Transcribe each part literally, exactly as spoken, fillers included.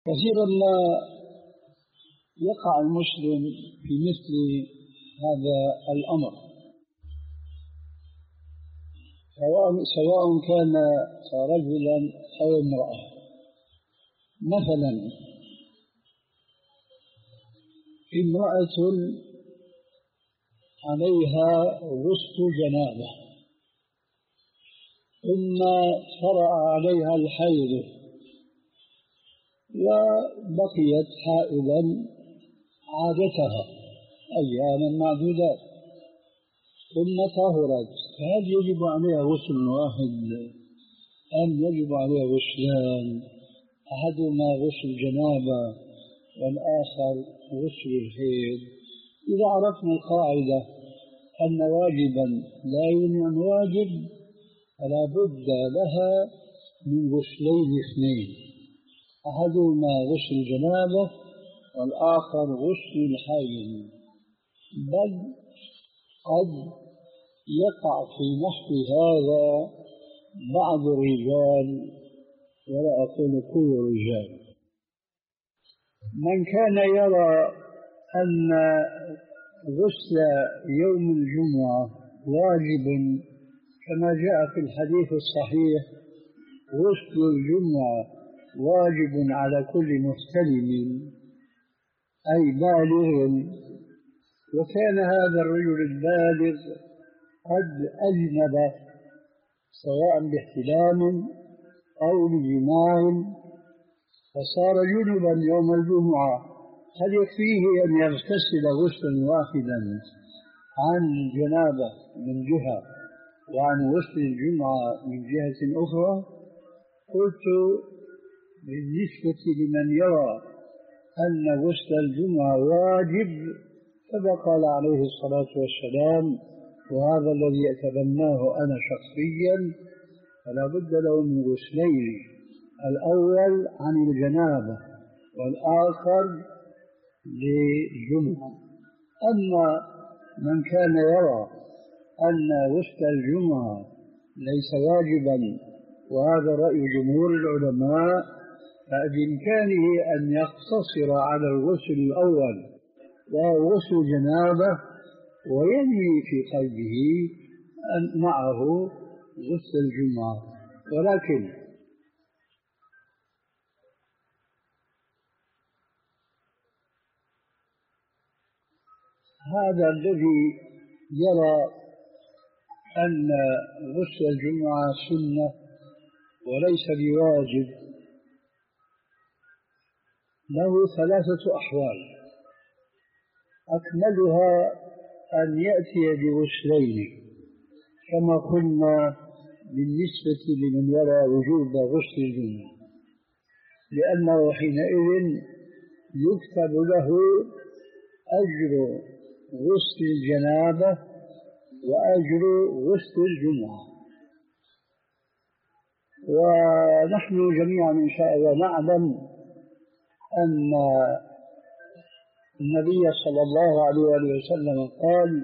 كثيرا ما يقع المسلم في مثل هذا الأمر، سواء سواء كان رجلا أو امرأة. مثلا امرأة عليها غسل جنابة ثم طرأ عليها الحيض وبقيت حائضا عادتها أياما معدودات ثم طهرت، فهل يجب عليها غسل واحد أم يجب عليها غسلان؟ أحدهما غسل جنابة والآخر غسل الحيض. إذا عرفنا القاعدة أن واجبا لا يمنع واجب فلا بد لها من غسلين اثنين، أحدهما غسل الجنابة والآخر غسل الحيض. بل قد يقع في نحو هذا بعض الرجال ولا أقول كل الرجال. من كان يرى أن غسل يوم الجمعة واجب كما جاء في الحديث الصحيح: غسل الجمعة واجب على كل محتلم أي بالغ، وكان هذا الرجل البالغ قد أجنب سواء باحتلام أو بجماع فصار جنبا يوم الجمعة، هل يكفيه أن يغتسل غسلا واحدا عن الجنابة من جهة وعن غسل الجمعة من جهة أخرى؟ قلت بالنسبة لمن يرى أن غسل الجمعة واجب كما قال عليه الصلاة والسلام، وهذا الذي أتبناه أنا شخصيا، فلا بد له من غسلين: الأول عن الجنابة والآخر للجمعة. أما من كان يرى أن غسل الجمعة ليس واجبا، وهذا رأي جمهور العلماء، فبإمكانه أن يقتصر على الغسل الأول وهو غسل جنابة وينوي في قلبه أن معه غسل الجمعة. ولكن هذا الذي يرى أن غسل الجمعة سنة وليس بواجب له ثلاثة أحوال، أكملها أن يأتي بغسلين كما قلنا بالنسبة لمن يرى وجوب غسل الجمعة، لأنه حينئذ يكتب له أجر غسل الجنابة وأجر غسل الجمعة. ونحن جميعا إن شاء الله نعلم أن النبي صلى الله عليه وسلم قال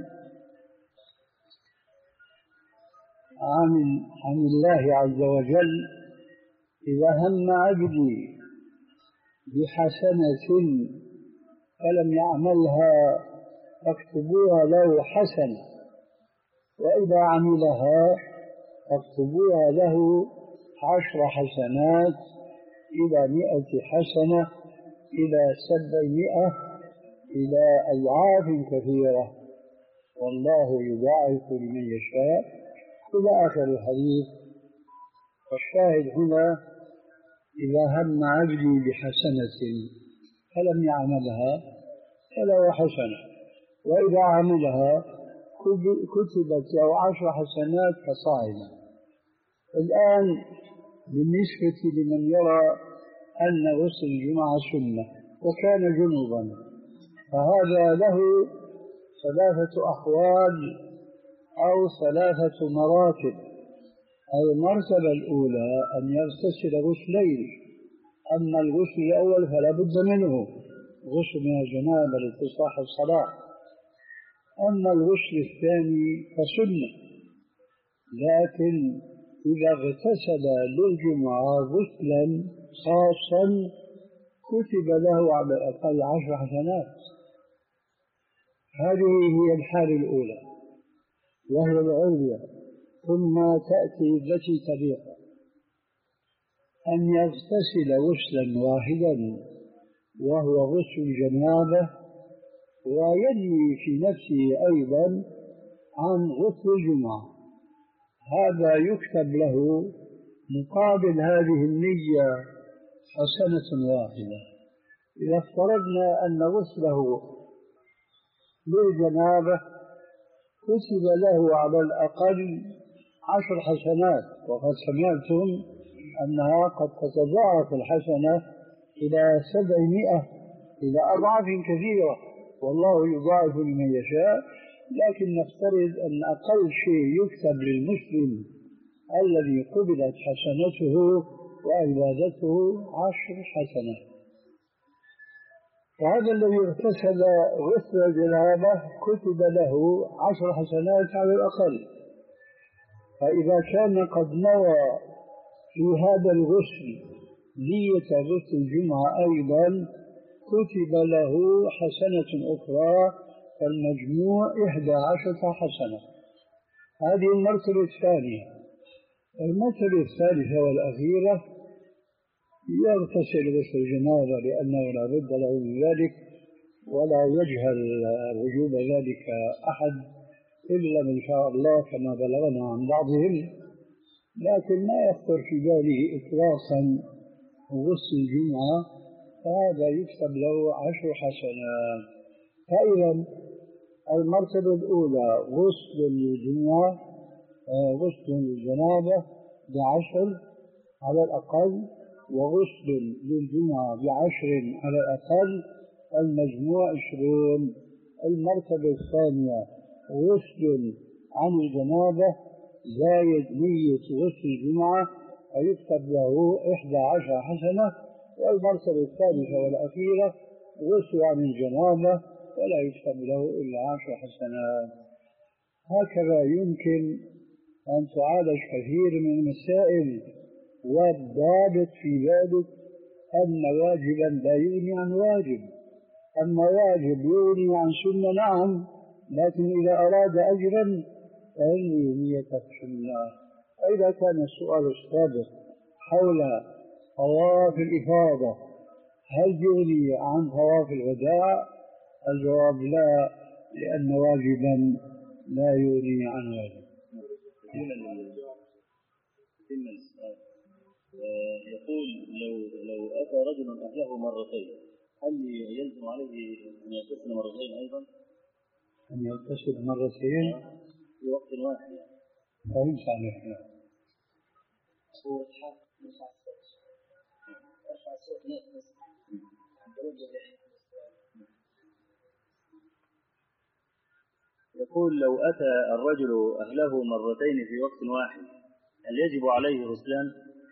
عن, عن الله عز وجل: إذا هم عبدي بحسنة فلم يعملها فاكتبوها له حسنة، وإذا عملها فاكتبوها له عشر حسنات إلى مئة حسنة إلى سبعمائة إلى أضعاف كثيرة، والله يضاعف لمن يشاء إلى آخر الحديث. والشاهد هنا: إذا هم عبدي بحسنة فلم يعملها فله حسنة، وإذا عملها كتبت له عشر حسنات كصاعدا. الآن بالنسبة لمن يرى أن غسل الجمعة سنة وكان جنوبا، فهذا له ثلاثة أحوال أو ثلاثة مراتب. المرتبة الأولى أن يغتسل غسلين، أما الغسل الأول فلا بد منه، غسل من الجنابة لاتصاح الصلاة. أما الغسل الثاني فسنة، لكن إذا اغتسل للجمعة غسلا خاصا كتب له على الأقل عشر حسنات. هذه هي الحالة الأولى وهي العليا. ثم تأتي التي تليق أن يغتسل غسلا واحدا وهو غسل الجنابة، وينوي في نفسه أيضا عن غسل الجمعة. هذا يكتب له مقابل هذه النية حسنة واحدة. إذا افترضنا أن غسله للجنابة كتب له على الأقل عشر حسنات، وقد سمعتم أنها قد تتضاعف الحسنة إلى سبعمائة إلى أضعاف كثيرة، والله يضاعف لمن يشاء. لكن نفترض أن أقل شيء يكتب للمسلم الذي قبلت حسنته وعبادته عشر حسنات. وهذا الذي اغتسل غسل الجنابة كتب له عشر حسنات على الأقل. فإذا كان قد نوى في هذا الغسل نية غسل الجمعة أيضا كتب له حسنة أخرى، فالمجموع إحدى عشرة حسنة. هذه المرتبة الثانية. المرتبة الثالثة والأخيرة يغتسل غسل الجنابة لأنه لا بد له من ذلك، ولا يجهل وجوب ذلك أحد إلا من شاء الله كما بلغنا عن بعضهم، لكن ما يخطر في باله إطلاقا غسل الجمعة، فهذا يكتب له عشر حسنات. فإذا المرتبة الأولى غسل الجمعة غسل الجنابة بعشر على الأقل، وغسل للجمعة بعشر على الأقل، المجموع عشرون. المرتبة الثانية غسل عن الجنابة زايد نية غسل الجمعة ويكتب له إحدى عشر حسنة. والمرتبة الثالثة والأخيرة غسل عن الجنابة ولا يكتب له إلا عشر حسنات. هكذا يمكن أن تعالج كثير من المسائل، والضابط في ذلك أن واجبا لا يغني عن واجب. أما واجب يغني عن سنة نعم، لكن إذا أراد أجرا فإنه نية السنة. فإذا كان السؤال السابق حول طواف الإفاضة هل يغني عن طواف الوداع؟ الجواب لا، لأن واجبا لا يغني عن واجب. يقول لو لو أتى رجل أهله مرتين هل يلزم عليه أن يغتسل مرتين أيضا؟ أن يغتسل مرتين في وقت واحد؟ فهمت عليه. يقول لو أتى الرجل أهله مرتين في وقت واحد هل يجب عليه غسلان؟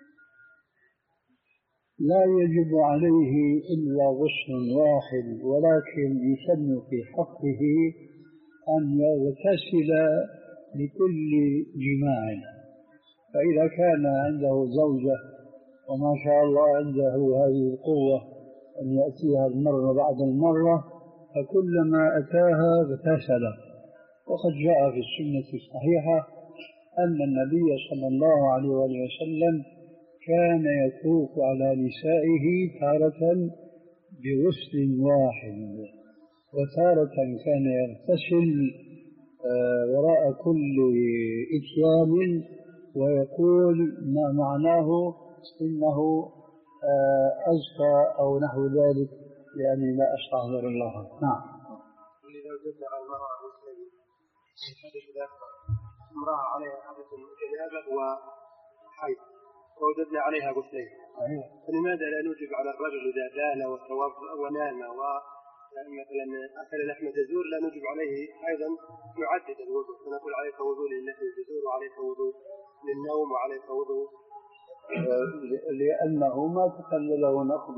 لا يجب عليه إلا غسل واحد، ولكن يسن في حقه أن يغتسل لكل جماع. فإذا كان عنده زوجة وما شاء الله عنده هذه القوة أن يأتيها المرة بعد المرة، فكلما أتاها اغتسل. وقد جاء في السنة الصحيحة أن النبي صلى الله عليه وسلم كان يطوف على نسائه تارة بغسل واحد، وتارة كان يغتسل وراء كل إتيان ويقول ما معناه إنه أزكى أو نحو ذلك، يعني لا أستغفر الله. نعم. إذا وجدنا المرأة غسلين، إذا امرأة عليها حدث جنابة وحيض ووجدنا عليها غسلين، فلماذا لا نوجب على الرجل إذا بال وتوضأ ونام ومثلا أكل لحم جزور لا نوجب عليه أيضا يعدد الوضوء، فنقول عليك وضوء للحم الجزور وعليك وضوء للنوم وعليك وضوء؟ لأنه ما تخلله نقض.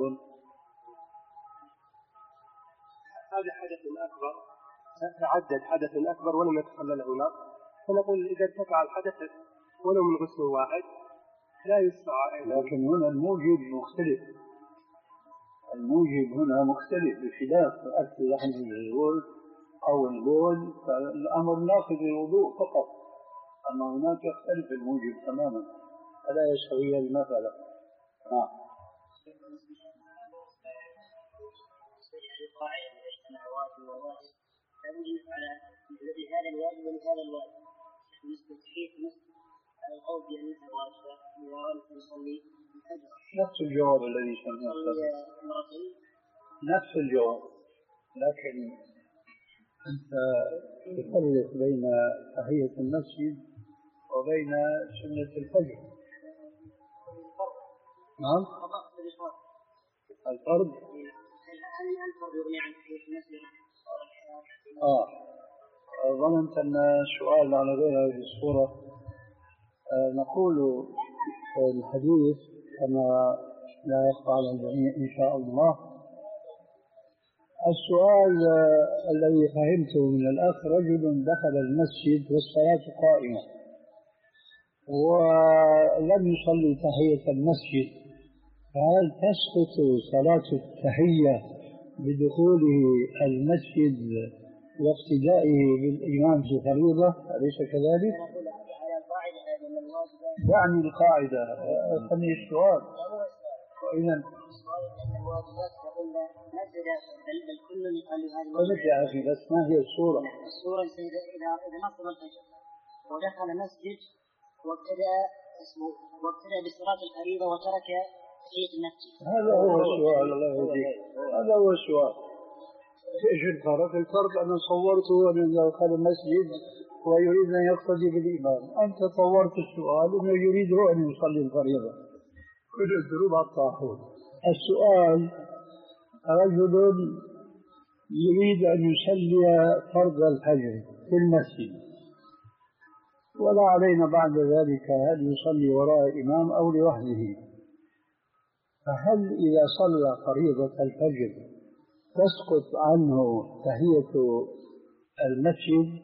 هذا حدث أكبر، تعدد حدث أكبر ولم يتخلله نقض، فنقول إذا ارتفع الحدث ولو من غسل واحد لا يشرع. لكن هنا الموجب مختلف. الموجب هنا مختلف بخلاف أكل لحم الغول أو البول، فالأمر ناقض للوضوء فقط، أما هناك يختلف الموجب تماما، فلا يستوي المثل. نعم. لهذا الواجب ولهذا الواجب بالنسبة لتحقيق نصف على القول بأنها واجبة يصلي الفجر. نفس الجواب الذي سمعته، نفس الجواب، لكن أنت تفرق بين تحية المسجد وبين سنة الفجر. نعم. الفرض. آه ظننت أن السؤال على غير هذه الصورة. آه نقول في الحديث كما لا يخفى على الجميع إن شاء الله. السؤال آه الذي فهمته من الأخ: رجل دخل المسجد والصلاة قائمة ولم يصلي تحية المسجد، فهل تسقط صلاة التحية بدخوله المسجد واقتدائه بالإمام في فريضة؟ أليس كذلك؟ يعني القاعدة خلي السؤال. وإذا قلت يا أخي بس ما هي الصورة؟ الصورة إذا إذا نصب الفجر ودخل مسجد وابتدأ اسمه وابتدأ بصلاة الفريضة وترك تحية المسجد. هذا هو السؤال. الله يهديك، هذا هو السؤال. ايش الفرق؟ الفرق أنا صورته أنه دخل المسجد ويريد أن يقتدي بالإمام، أنت صورت السؤال أنه يريد أن يصلي الفريضة. كل الدروب الطاحون. السؤال: رجل يريد أن يصلي فرض الفجر في المسجد ولا علينا بعد ذلك هل يصلي وراء إمام أو لوحده، فهل إذا صلى فريضة الفجر تسقط عنه تحية المسجد؟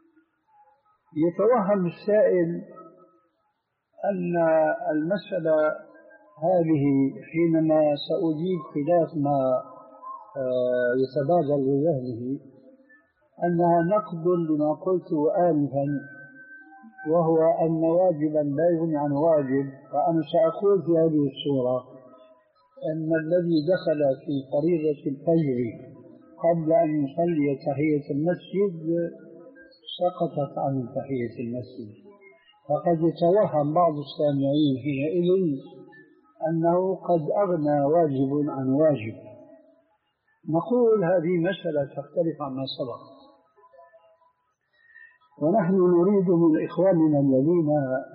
يتوهم السائل أن المسألة هذه حينما سأجيب خلاف ما يتبادر بذهنه أنها نقد لما قلته آنفا، وهو أن واجبا لا يغني عن واجب. فأنا سأقول في هذه الصورة أن الذي دخل في فريضة الفجر قبل أن يصلي تحية المسجد سقطت عن تحية المسجد، فقد يتوهم بعض السامعين حينئذ أنه قد أغنى واجب عن واجب. نقول هذه مسألة تختلف عما سبق، ونحن نريد من إخواننا الذين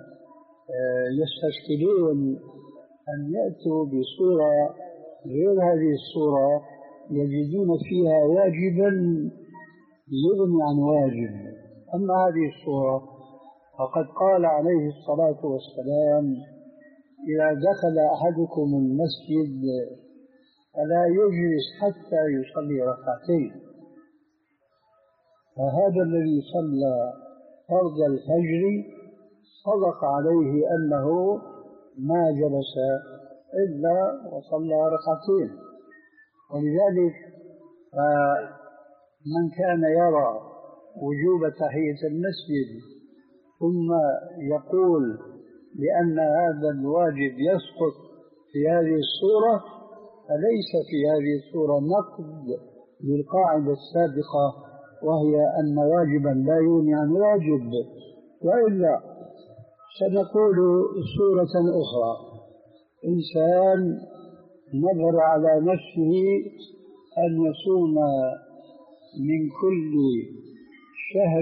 يستشكلون أن يأتوا بصورة غير هذه الصورة يجدون فيها واجبا يغني عن واجب. أما هذه الصورة فقد قال عليه الصلاة والسلام: إذا دخل أحدكم المسجد فلا يجلس حتى يصلي ركعتين. فهذا الذي صلى فرض الفجر صدق عليه أنه ما جلس إلا وصلى ركعتين. ولذلك من كان يرى وجوب تحية المسجد ثم يقول بأن هذا الواجب يسقط في هذه الصورة فليس في هذه الصورة نقد للقاعدة السابقة، وهي أن واجبا لا يغني عن واجب. وإلا سنقول صورة أخرى: إنسان نظر على نفسه أن يصوم من كل شهر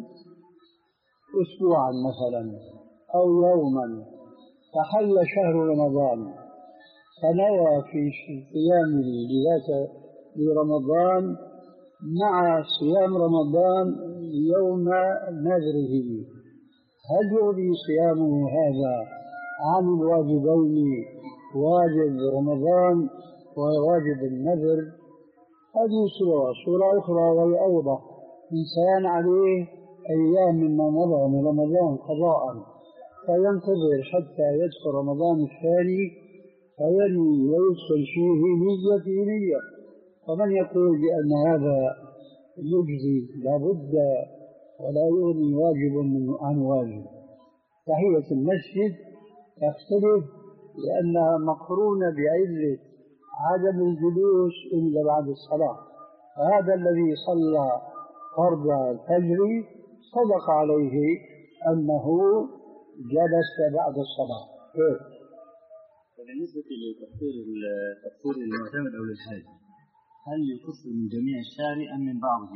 أسبوعا مثلا أو يوما، فحل شهر رمضان فنوى في صيامه لذاك لرمضان مع صيام رمضان يوم نذره، هل يغني صيامه هذا عن الواجبين، واجب رمضان وواجب النذر؟ هذه صورة. صورة أخرى وهي أوضح: إنسان عليه أيام مما مضى من رمضان قضاء فينتظر حتى يدخل رمضان الثاني فينوي ويدخل فيه نية نية. فمن يقول بأن هذا يجزي لابد ولا يغني واجب عن واجب؟ تحية المسجد تختلف لأنها مقرونة بعلة عدم الجلوس إلا بعد الصلاة. هذا الذي صلى فرض الفجر صدق عليه أنه جلس بعد الصلاة. بالنسبة لتفسير التفسير المعتمد أو الحاج، هل يخص من جميع الشعر أم من بعضه؟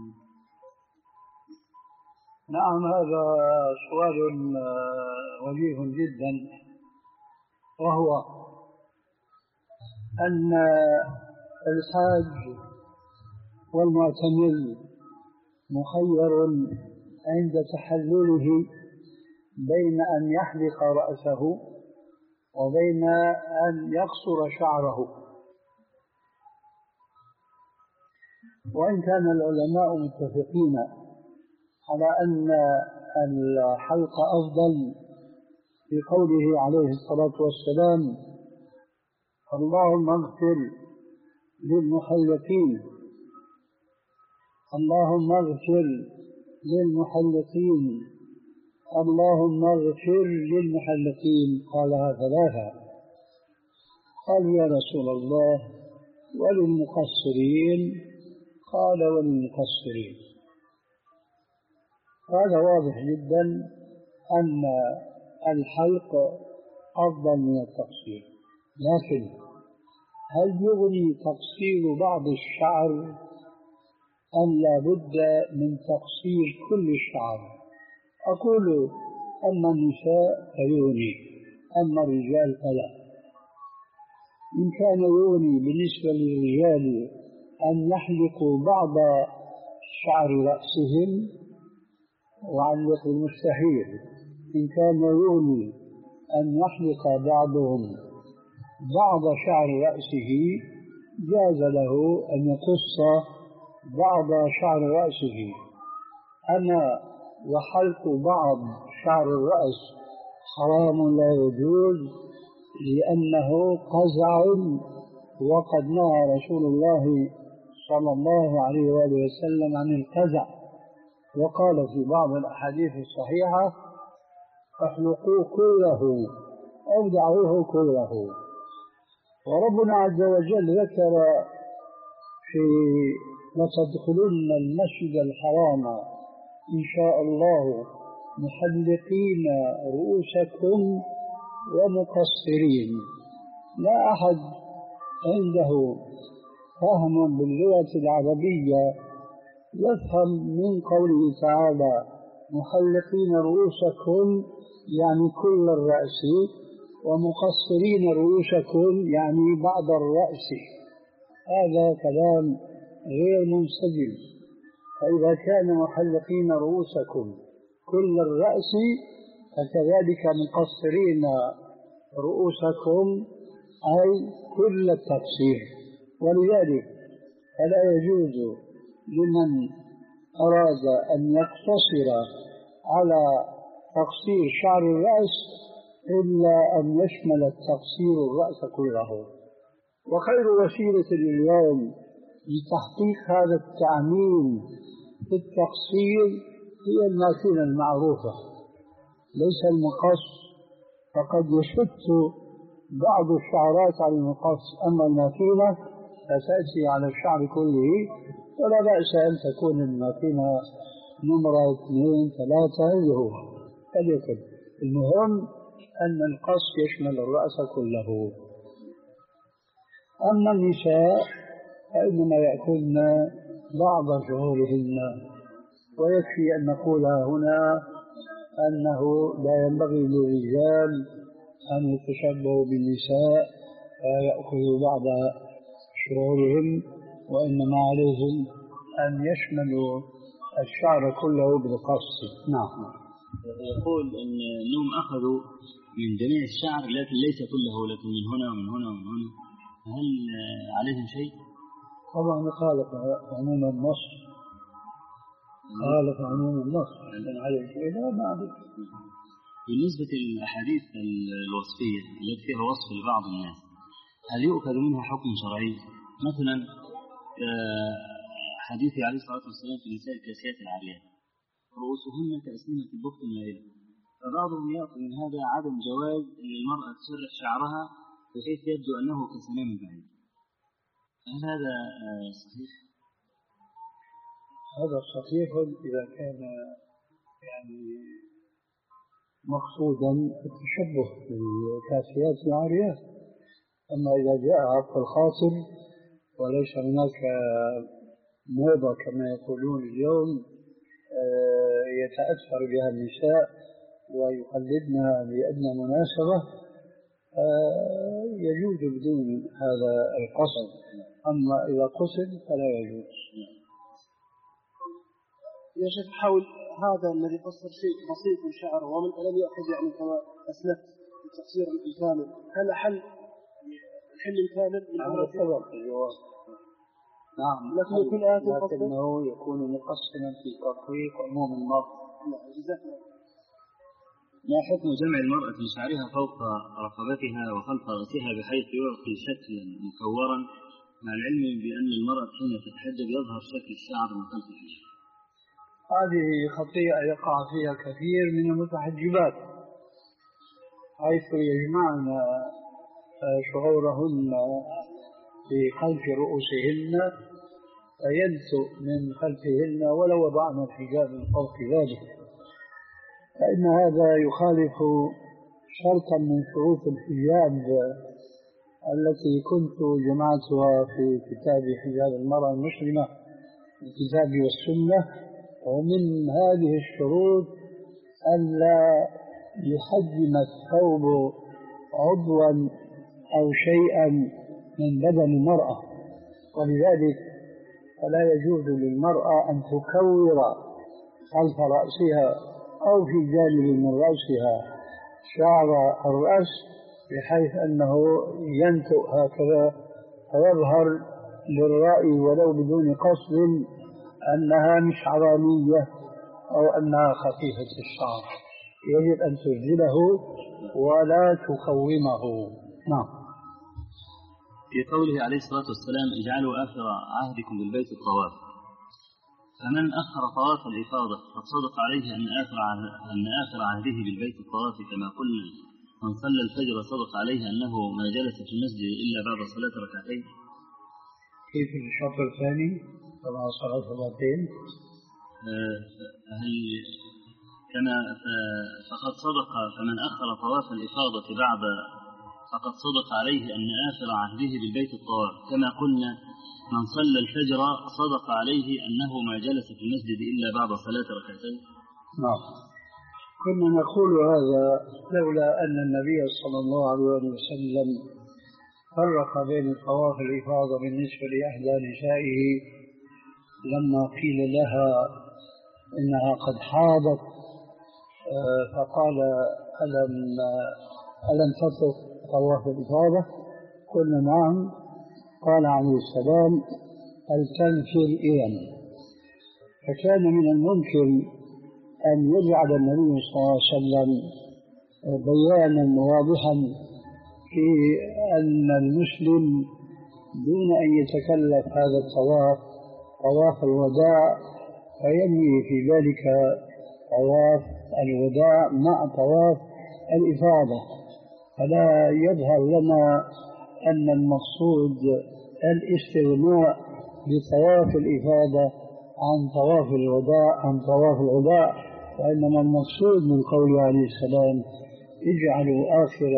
نعم، هذا سؤال وجيه جدا، وهو أن الحاج والمعتمر مخير عند تحلله بين أن يحلق رأسه وبين أن يقصر شعره. وإن كان العلماء متفقين على أن الحلق أفضل في قوله عليه الصلاة والسلام: اللهم اغفر للمحلقين، اللهم اغفر للمحلقين، اللهم اغفر للمحلقين. قالها ثلاثة. قالوا: يا رسول الله وللمقصرين؟ قال: وللمقصرين. هذا واضح جدا أن الحلق أفضل من التقصير، لكن هل يغني تقصير بعض الشعر أم لا بد من تقصير كل الشعر؟ أقول أما النساء فيغني، أما الرجال فلا. إن كان يغني بالنسبة للرجال أن يحلقوا بعض شعر رأسهم وعلق المستحيل، إن كان يغني أن يحلق بعضهم بعض شعر رأسه جاز له أن يقص بعض شعر رأسه. أما وحلق بعض شعر الرأس حرام لا يجوز، لأنه قزع، وقد نهى رسول الله صلى الله عليه وآله وسلم عن القزع، وقال في بعض الأحاديث الصحيحة: احلقوا كله أو دعوه كله. وربنا عز وجل ذكر في لتدخلن المسجد الحرام إن شاء الله محلقين رؤوسكم ومقصرين. لا أحد عنده فهم باللغة العربية يفهم من قوله تعالى محلقين رؤوسكم يعني كل الرأس، ومقصرين رؤوسكم يعني بعض الرأس. هذا كلام غير منسجم. فإذا كان محلقين رؤوسكم كل الرأس فكذلك مقصرين رؤوسكم أي كل التقصير. ولذلك فلا يجوز لمن أراد أن يقتصر على تقصير شعر الرأس إلا أن يشمل التقصير الرأس كله. وخير وسيلة اليوم لتحقيق هذا التعميم في التقصير هي الماكينة المعروفة، ليس المقص، فقد يشت بعض الشعرات على المقص، أما الماكينة فتأتي على الشعر كله، ولا بأس أن تكون الماكينة نمرة اثنين ثلاثة اللي هو فليكن. المهم أن القص يشمل الرأس كله. أما النساء فإنما يأكلن بعض شعورهن، ويكفي أن نقول هنا أنه لا ينبغي للرجال أن يتشبهوا بالنساء فيأكلوا بعض شعورهم، وإنما عليهم أن يشملوا الشعر كله بالقص. نعم. يقول إن أنهم أخذوا من جميع الشعر لكن ليس كله، لكن من هنا ومن هنا ومن هنا، هل عليهم شيء؟ طبعا خالف عموم النص، خالف عموم النص، لأن عليه شيء لا ما عليه. بالنسبة للأحاديث الوصفية التي فيها وصف لبعض الناس، هل يؤخذ منها حكم شرعي؟ مثلا حديث عليه الصلاة والسلام في نساء الكاسيات العاريات رؤوسهن كأسنمة البخت المائلة، فبعضهم يأخذ من هذا عدم جواز أن المرأة تسرح شعرها بحيث يبدو أنه كسنام البعير. هل هذا صحيح؟ هذا صحيح إذا كان يعني مقصودا التشبه بالكاسيات العاريات، أما إذا جاء عطف الخاطر وليس هناك موضة كما يقولون اليوم يتأثر بها النساء ويقلدنا لأدنى مناسبة، يجوز بدون هذا القصد، أما إذا قصد فلا يجوز. يا شيخ حول هذا الذي قصر شيء بسيط من شعره ومن لم يأخذ يعني كما أسلفت التقصير الكامل، هل حل الحل الكامل من هذا سبق الجواب. نعم، لكن يكون آتي لكنه يكون مقصرا في تطبيق عموم المرء. ما حكم جمع المرأة من شعرها فوق رقبتها وخلف رأسها بحيث يعطي شكلا مكورا، مع العلم بأن المرأة حين تتحجب يظهر شكل الشعر من خلف الحجاب؟ هذه خطيئة يقع فيها كثير من المتحجبات، حيث يجمعن شعورهن في خلف رؤوسهن فينتؤ من خلفهن ولو وضعن الحجاب من فوق ذلك، فإن هذا يخالف شرطا من شروط الحجاب التي كنت جمعتها في كتاب حجاب المرأة المسلمة الكتاب والسنة. ومن هذه الشروط ألا يحجم الثوب عضوا أو شيئا من بدن المرأة، ولذلك فلا يجوز للمرأة أن تكور خلف رأسها أو في جانب من رأسها شعر الرأس بحيث أنه ينتؤ هكذا فيظهر للرأي ولو بدون قصد أنها مش عرانية أو أنها خفيفة الشعر. يجب أن تسجله ولا تقومه. نعم. في قوله عليه الصلاة والسلام اجعلوا آخر عهدكم بالبيت الطواف، فمن أخر طواف الإفاضة قد صدق عليه أن آخر أن آخر عهده بالبيت الطواف كما قلنا من صلى الفجر صدق عليه أنه ما جلس في المسجد إلا بعد صلاة ركعتين. كيف الشرط الثاني؟ طبعا صلاة ركعتين. هل كما فقد صدق فمن أخر طواف الإفاضة بعد فقد صدق عليه أن آخر عهده بالبيت الطواف كما قلنا من صلى الفجر صدق عليه أنه ما جلس في المسجد إلا بعد صلاة ركعتين. نعم، كنا نقول هذا لولا أن النبي صلى الله عليه وسلم فرق بين طواف الإفاضة بالنسبة لإحدى نسائه لما قيل لها إنها قد حاضت فقال ألم ألم تطف طواف الإفاضة؟ قلنا نعم. قال عليه السلام هل تنفر إذن؟ فكان من الممكن أن يجعل النبي صلى الله عليه وسلم بيانا واضحا في أن المسلم دون أن يتكلف هذا الطواف طواف الوداع فينوي في ذلك طواف الوداع مع طواف الإفاضة، فلا يظهر لنا أن المقصود الاستغناء بطواف الإفاضة عن طواف الوداع عن طواف الوداع، وإنما المقصود من قوله عليه السلام اجعلوا آخر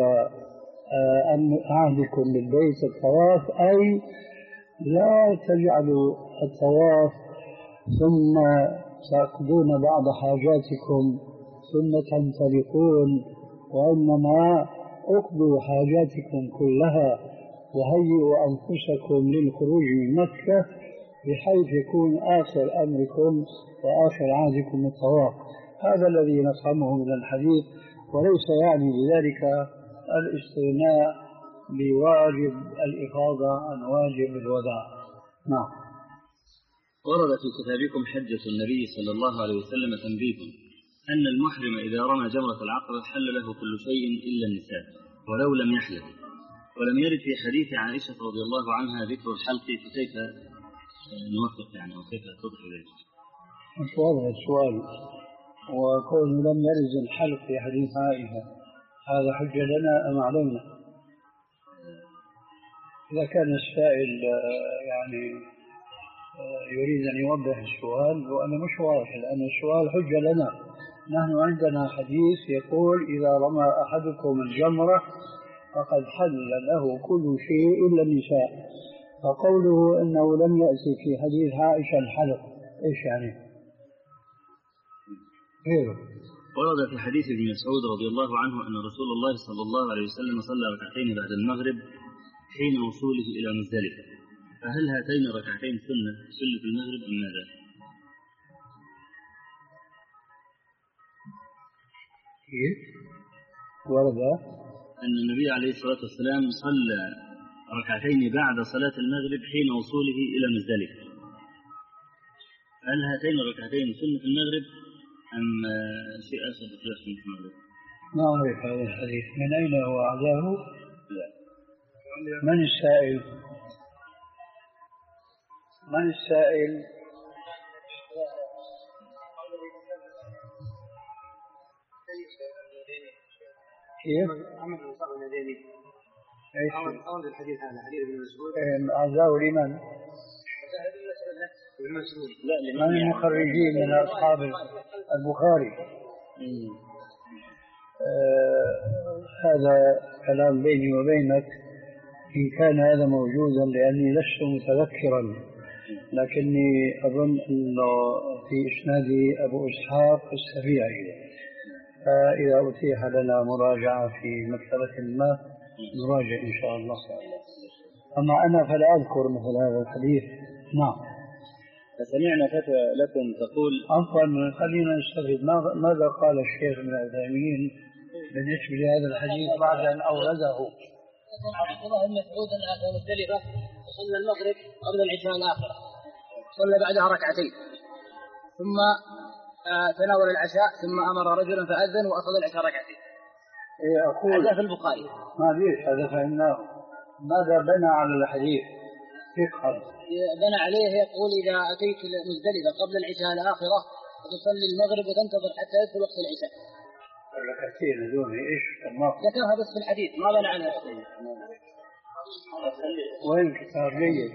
عهدكم بالبيت الطواف، أي لا تجعلوا الطواف ثم تأخذون بعض حاجاتكم ثم تنطلقون، وإنما اقضوا حاجاتكم كلها وهيئوا أنفسكم للخروج من مكة بحيث يكون آخر أمركم وآخر عهدكم الطواف. هذا الذي نفهمه من الحديث، وليس يعني بذلك الاستغناء بواجب الإفاضة عن واجب الوداع. نعم. ورد في كتابكم حجة النبي صلى الله عليه وسلم تنبيه أن المحرم إذا رمى جمرة العقبة حل له كل شيء إلا النساء ولو لم يحلل، ولم يرد في حديث عائشة رضي الله عنها ذكر الحلق، فكيف نوفق يعني وكيف توضح ذلك؟ مش واضح السؤال. وكون لم يرد الحلق في حديث عائشة هذا حجة لنا أم علينا؟ إذا كان السائل يعني يريد أن يوضح السؤال وأنا مش واضح، لأن السؤال حجة لنا. نحن عندنا حديث يقول إذا رمى أحدكم الجمرة فقد حل له كل شيء إلا النساء، فقوله أنه لم يأتي في حديث عائشة الحلق إيش يعني؟ غيره. ورد في حديث ابن مسعود رضي الله عنه أن رسول الله صلى الله عليه وسلم صلى ركعتين بعد المغرب حين وصوله إلى مزدلفة، فهل هاتين الركعتين سنة سنة المغرب أم ماذا؟ كيف؟ ورد أن النبي عليه الصلاة والسلام صلى ركعتين بعد صلاة المغرب حين وصوله إلى مزدلفة، هل هاتين الركعتين سنة المغرب أم شيء آخر بخلاف سنة المغرب؟ ما أعرف هذا الحديث، من أين هو أعلاه؟ لا. من السائل؟ من السائل؟ كيف؟ أحمد بن صالح المديني. ايش؟ أورد الحديث هذا حديث ابن مسعود. أعزاه لمن؟ ابن مسعود. لا، من المخرجين من أصحاب البخاري. آه هذا كلام بيني وبينك إن كان هذا موجودا، لأني لست متذكرا، لكني أظن أنه في إسنادي أبو إسحاق السبيعي، فإذا أتيح لنا مراجعة في مكتبة ما نراجع إن شاء الله. أما أنا فلا أذكر مثل هذا الحديث. نعم. سمعنا فتوى لكم تقول عفوا خلينا نستفيد ماذا قال الشيخ ابن عثيمين بالنسبة لهذا الحديث بعد أن أورده. عبد الله بن مسعود أنها في مزدلفة وصلى المغرب قبل العشاء الآخرة، صلى بعدها ركعتين ثم تناول العشاء ثم أمر رجلا فأذن وأخذ العشاء ركعتين. إيه أقول هذا في البخاري. ما ليش هذا فهمناه. ماذا بنى على الحديث؟ كيف خلص؟ بنى عليه يقول إذا أتيت مزدلفة قبل العشاء الآخرة وتصلي المغرب وتنتظر حتى يدخل وقت العشاء. الركعتين هذول ايش؟ ذكرها بس في الحديث ما بنى عنها شيء. وين كتاب جيد؟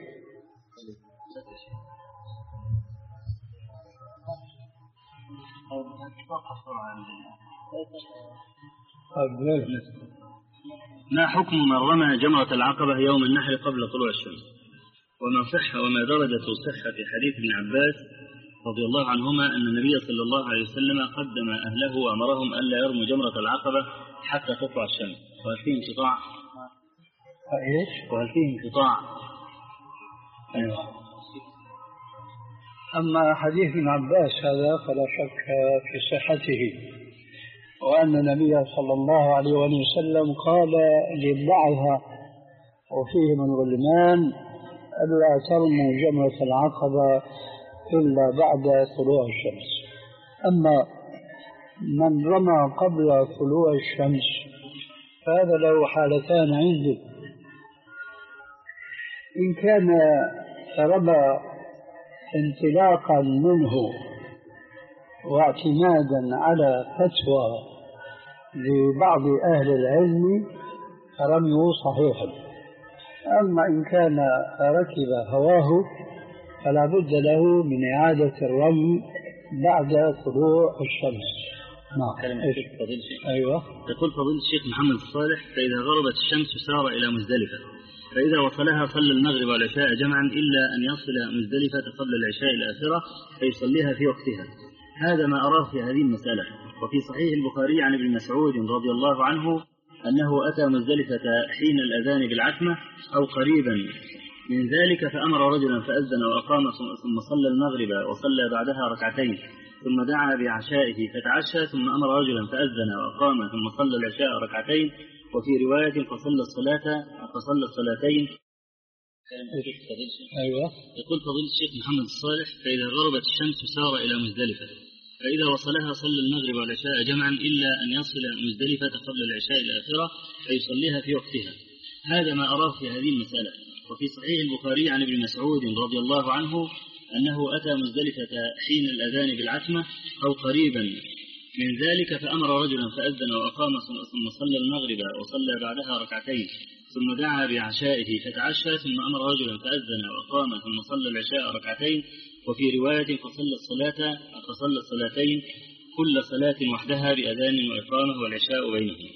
ما حكم من رمى جمرة العقبة يوم النحر قبل طلوع الشمس؟ وما صح وما درجة صحة في حديث ابن عباس رضي الله عنهما أن النبي صلى الله عليه وسلم قدم أهله وأمرهم ألا يرموا جمرة العقبة حتى تطلع الشمس، وهل فيه انقطاع؟ ايش؟ وهل فيه انقطاع؟ أيوة. أما حديث ابن عباس هذا فلا شك في صحته، وأن النبي صلى الله عليه وسلم قال لبعضها وفيهم الغلمان ألا ترموا جمرة العقبة إلا بعد طلوع الشمس. أما من رمى قبل طلوع الشمس فهذا له حالتان عندي. إن كان رمى انطلاقا منه واعتمادا على فتوى لبعض أهل العلم فرميه صحيح. أما إن كان ركب هواه فلا بد له من إعادة الرمي بعد طلوع الشمس. نعم. فضيل الشيخ. أيوة. يقول فضيل الشيخ محمد الصالح: فإذا غربت الشمس سار إلى مزدلفة، فإذا وصلها صلى المغرب والعشاء جمعا إلا أن يصل مزدلفة قبل العشاء الآخرة فيصليها في وقتها. هذا ما أراه في هذه المسألة. وفي صحيح البخاري عن ابن مسعود رضي الله عنه أنه أتى مزدلفة حين الأذان بالعتمة أو قريبا من ذلك، فأمر رجلا فأذن وأقام ثم صلى المغرب وصلى بعدها ركعتين ثم دعا بعشائه فتعشى ثم أمر رجلا فأذن وأقام ثم صلى العشاء ركعتين، وفي رواية فصلى الصلاة فصلى الصلاتين. أيوة. يقول فضيل الشيخ محمد الصالح: فإذا غربت الشمس سار إلى مزدلفة، فإذا وصلها صلى المغرب والعشاء جمعا إلا أن يصل مزدلفة قبل العشاء الآخرة فيصليها في وقتها. هذا ما أراه في هذه المسألة. وفي صحيح البخاري عن ابن مسعود رضي الله عنه أنه أتى مزدلفة حين الأذان بالعتمة أو قريبا من ذلك، فأمر رجلا فأذن وأقام ثم صلى المغرب وصلى بعدها ركعتين ثم دعا بعشائه فتعشى، ثم أمر رجلا فأذن وأقام ثم صلى العشاء ركعتين. وفي رواية فصلى الصلاة فصلى الصلاتين كل صلاة وحدها بأذان وإقامة والعشاء بينهم.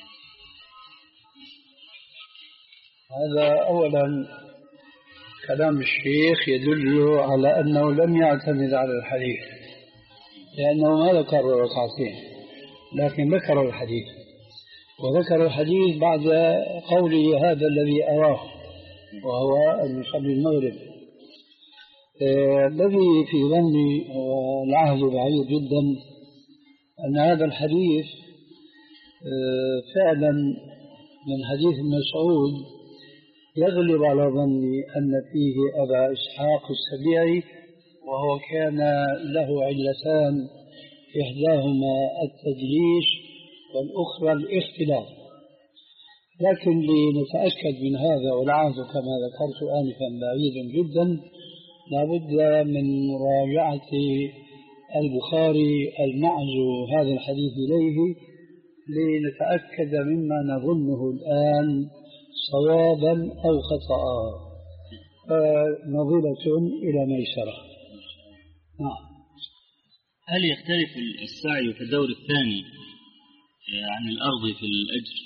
هذا أولا كلام الشيخ يدل على أنه لم يعتمد على الحديث، لأنه ما ذكر ركعتين لكن ذكر الحديث، وذكر الحديث بعد قوله هذا الذي أراه وهو أن يصلي المغرب. آه الذي في ظني والعهد بعيد جدا أن هذا الحديث آه فعلا من حديث مسعود يغلب على ظني أن فيه أبا إسحاق السبيعي، وهو كان له علتان، إحداهما التدليس والأخرى الاختلاف. لكن لنتأكد من هذا والعهد كما ذكرت آنفا بعيد جدا، لابد من مراجعة البخاري المعزو هذا الحديث إليه لنتأكد مما نظنه الآن صوابا أو خطأ، نظرة إلى ميسرة. نعم. هل يختلف السعي في الدور الثاني عن الأرض في الأجر؟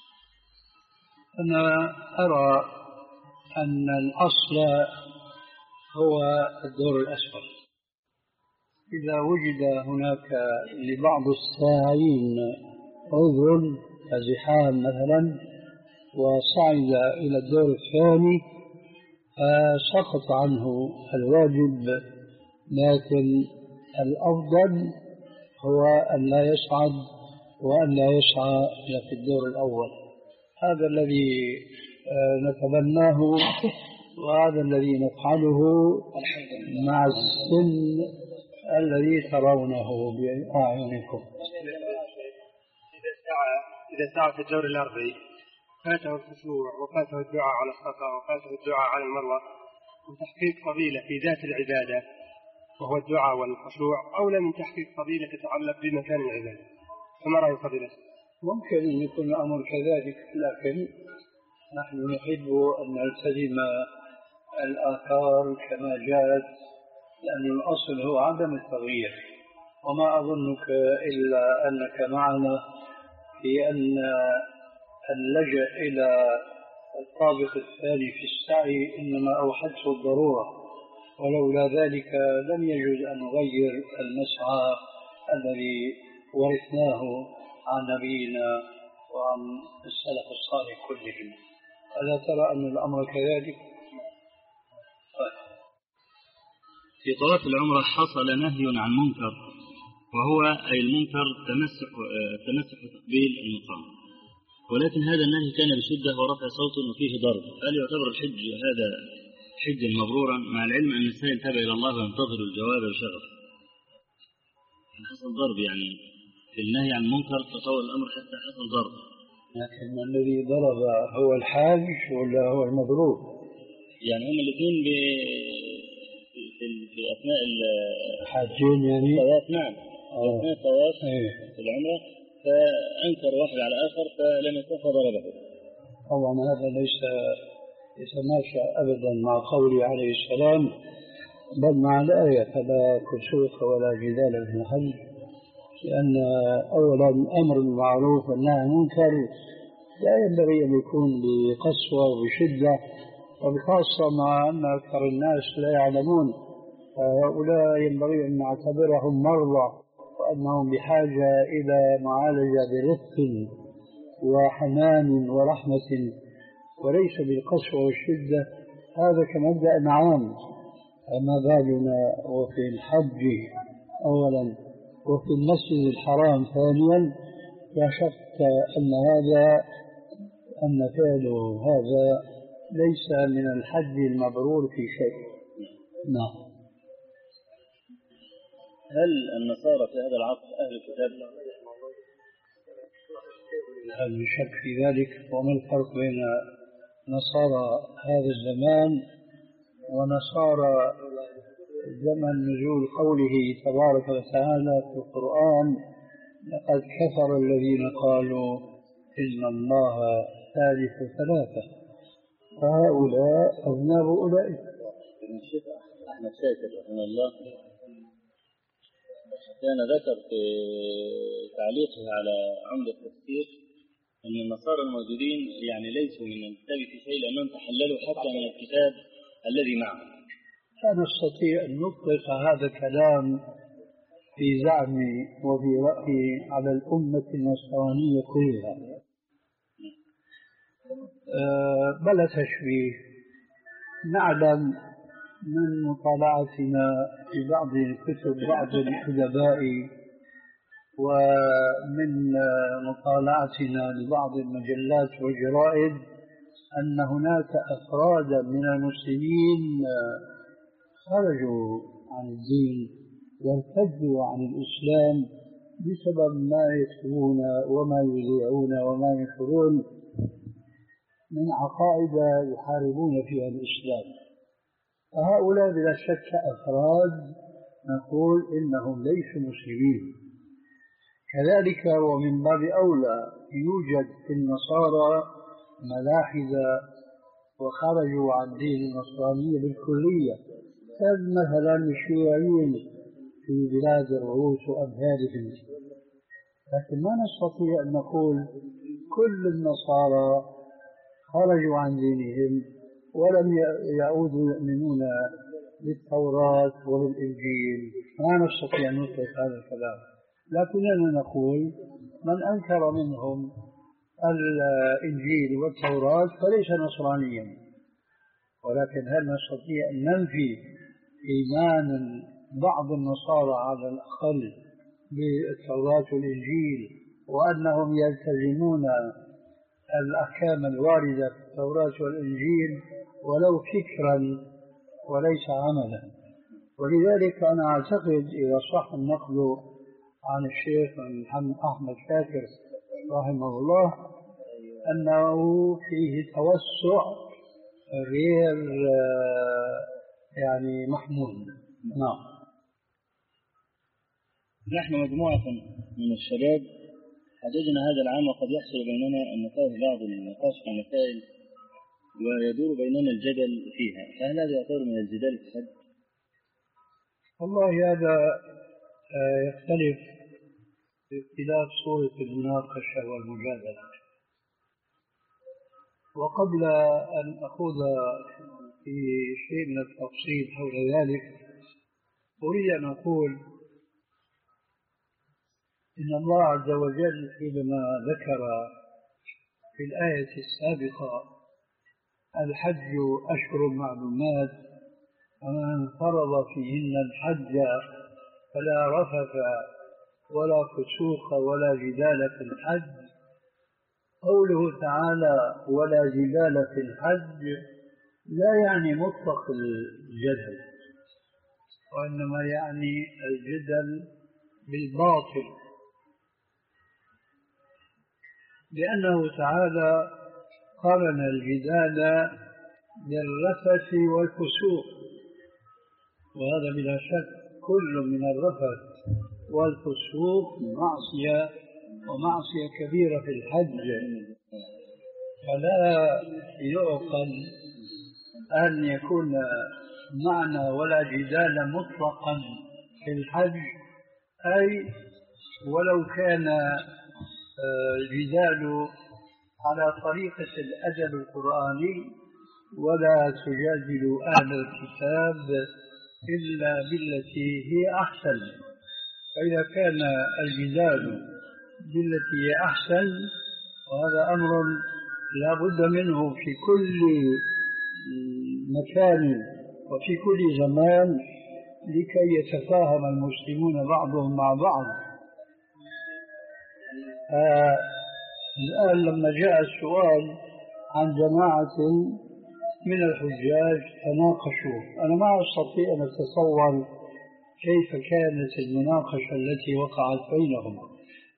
أنا أرى أن الأصل هو الدور الأسفل. إذا وجد هناك لبعض الساعين عذر كزحام مثلا وصعد إلى الدور الثاني فسقط عنه الواجب، لكن الأفضل هو أن لا يصعد وأن لا يسعى إلى في الدور الأول. هذا الذي نتبناه وهذا الذي نفعله مع السن الذي ترونه بأعينكم. إذا سعى إذا سعى في الدور الأرضي فاته الخشوع وفاته الدعاء على الصفا وفاته الدعاء على المروة، وتحقيق فضيلة في ذات العبادة وهو الدعاء والخشوع أولى من تحقيق فضيلة تتعلق بمكان العبادة، فما رأي فضيلة؟ ممكن أن يكون الأمر كذلك، لكن نحن نحب أن نلتزم الآثار كما جاءت، لأن الأصل هو عدم التغيير. وما أظنك إلا أنك معنا في أن اللجأ إلى الطابق الثاني في السعي إنما أوحته الضرورة، ولولا ذلك لم يجوز أن نغير المسعى الذي ورثناه عن نبينا وعن السلف الصالح كلهم. ألا ترى أن الأمر كذلك؟ في طواف العمرة حصل نهي عن منكر، وهو أي المنكر تمسح تمسح تقبيل المقام، ولكن هذا النهي كان بشدة ورفع صوت وفيه ضرب. هل يعتبر الحج هذا حجا مبرورا، مع العلم أن السائل تاب إلى الله وينتظر الجواب بشغف؟ حصل ضرب يعني في النهي عن المنكر، تطور الأمر حتى حصل ضرب. لكن الذي ضرب هو الحاج ولا هو المضروب؟ يعني هم الاثنين ب... في, في أثناء الحاجين يعني الطواف. نعم، أثناء الطواف في العمرة، فأنكر واحد على آخر فلم يكن فضربه. طبعا هذا ليس يتماشى أبدا مع قوله عليه السلام بل مع الآية فلا كسوف ولا جدال في الحج، لأن أولا أمر المعروف والنهي عن المنكر لا ينبغي أن يكون بقسوة وبشدة، وبخاصة مع أن أكثر الناس لا يعلمون، هؤلاء ينبغي أن نعتبرهم مرضى وأنهم بحاجة إلى معالجة برفق وحنان ورحمة وليس بالقسوة والشدة. هذا كمبدأ عام، فما بالنا وفي الحج أولا وفي المسجد الحرام ثانيا؟ لا شك أن هذا أن فعله هذا ليس من الحج المبرور في شيء. نعم. هل النصارى في هذا العصر أهل الكتاب؟ هل شك في ذلك؟ وما الفرق بين نصارى هذا الزمان ونصارى زمن نزول قوله تبارك وتعالى في القرآن: لقد كفر الذين قالوا إن الله ثالث ثلاثة. فهؤلاء أذناب أولئك. الشيخ أحمد شاكر رحمه الله كان ذكر في تعليقه على عمدة التفسير أن النصارى الموجودين يعني ليسوا من الكتاب في شيء لأنهم تحللوا حتى من الكتاب الذي معهم. لا نستطيع أن نطلق هذا الكلام في زعمي وفي رأيي على الأمة النصرانية كلها، أه بلا تشبيه. نعلم من مطالعتنا في بعض كتب بعض الأدباء ومن مطالعتنا لبعض المجلات والجرائد أن هناك أفرادا من المسلمين خرجوا عن الدين وارتدوا عن الإسلام بسبب ما يكتبون وما يذيعون وما ينشرون من عقائد يحاربون فيها الإسلام. فهؤلاء بلا شك أفراد نقول إنهم ليسوا مسلمين. كذلك ومن باب أولى يوجد في النصارى ملاحدة وخرجوا عن دين النصرانية بالكلية، مثلا الشيوعيين في بلاد الروس وأمثالهم. لكن ما نستطيع أن نقول كل النصارى خرجوا عن دينهم ولم يعودوا يؤمنون بالتوراة وبالإنجيل. ما نستطيع أن نطلق هذا الكلام، لكننا نقول من أنكر منهم الإنجيل والتوراة فليس نصرانيا. ولكن هل نستطيع أن ننفي إيمان بعض النصارى على الأقل بالتوراة والإنجيل وأنهم يلتزمون الأحكام الواردة في التوراة والإنجيل ولو فكرا وليس عملا؟ ولذلك أنا أعتقد إذا صح النقل عن الشيخ محمد أحمد شاكر رحمه الله أنه فيه توسع غير يعني محمود. نعم. نحن مجموعة من الشباب حججنا هذا العام وقد يحصل بيننا النقاش بعض النقاش في مسائل ويدور بيننا الجدل فيها، فهل هذا يعتبر من الجدال في الحج؟ والله هذا يختلف باختلاف صورة المناقشة والمجادلة. وقبل أن أخوض في شيء من التفصيل حول ذلك أريد أن أقول إن الله عز وجل حينما ذكر في الآية السابقة الحج أشهر معلومات ومن فرض فيهن الحج فلا رفث ولا فسوق ولا جدال في الحج، قوله تعالى ولا جدال في الحج لا يعني مطلق الجدل، وإنما يعني الجدل بالباطل، لأنه تعالى قارن الجدال بالرفث والفسوق، وهذا بلا شك كل من الرفث والفسوق معصية ومعصية كبيرة في الحج. فلا يعقل أن يكون معنى ولا جدال مطلقا في الحج أي ولو كان الجدال على طريقة الأدب القرآني ولا تجادل أهل الكتاب إلا بالتي هي أحسن. فإذا كان الجدال بالتي هي أحسن وهذا أمر لا بد منه في كل مكان وفي كل زمان لكي يتفاهم المسلمون بعضهم مع بعض. آه الآن لما جاء السؤال عن جماعة من الحجاج تناقشوا، أنا ما أستطيع أن أتصور كيف كانت المناقشة التي وقعت بينهم،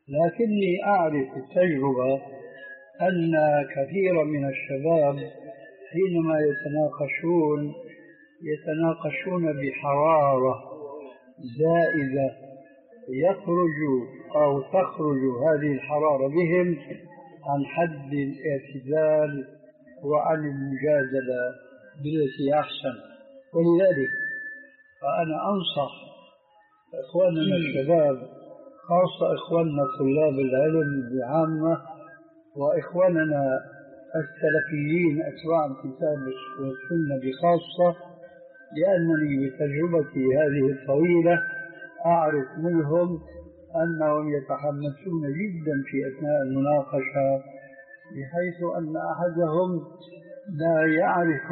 لكني أعرف التجربة أن كثيرا من الشباب حينما يتناقشون يتناقشون بحرارة زائدة، يخرج أو تخرج هذه الحرارة بهم عن حد الاعتدال وعن المجادلة بالتي أحسن. ولذلك فأنا أنصح إخواننا الشباب، خاصة إخواننا طلاب العلم بعامة وإخواننا السلفيين أتباع الكتاب والسنة بخاصة، لأنني بتجربتي هذه الطويلة أعرف منهم أنهم يتحمسون جدا في أثناء المناقشة، بحيث أن أحدهم لا يعرف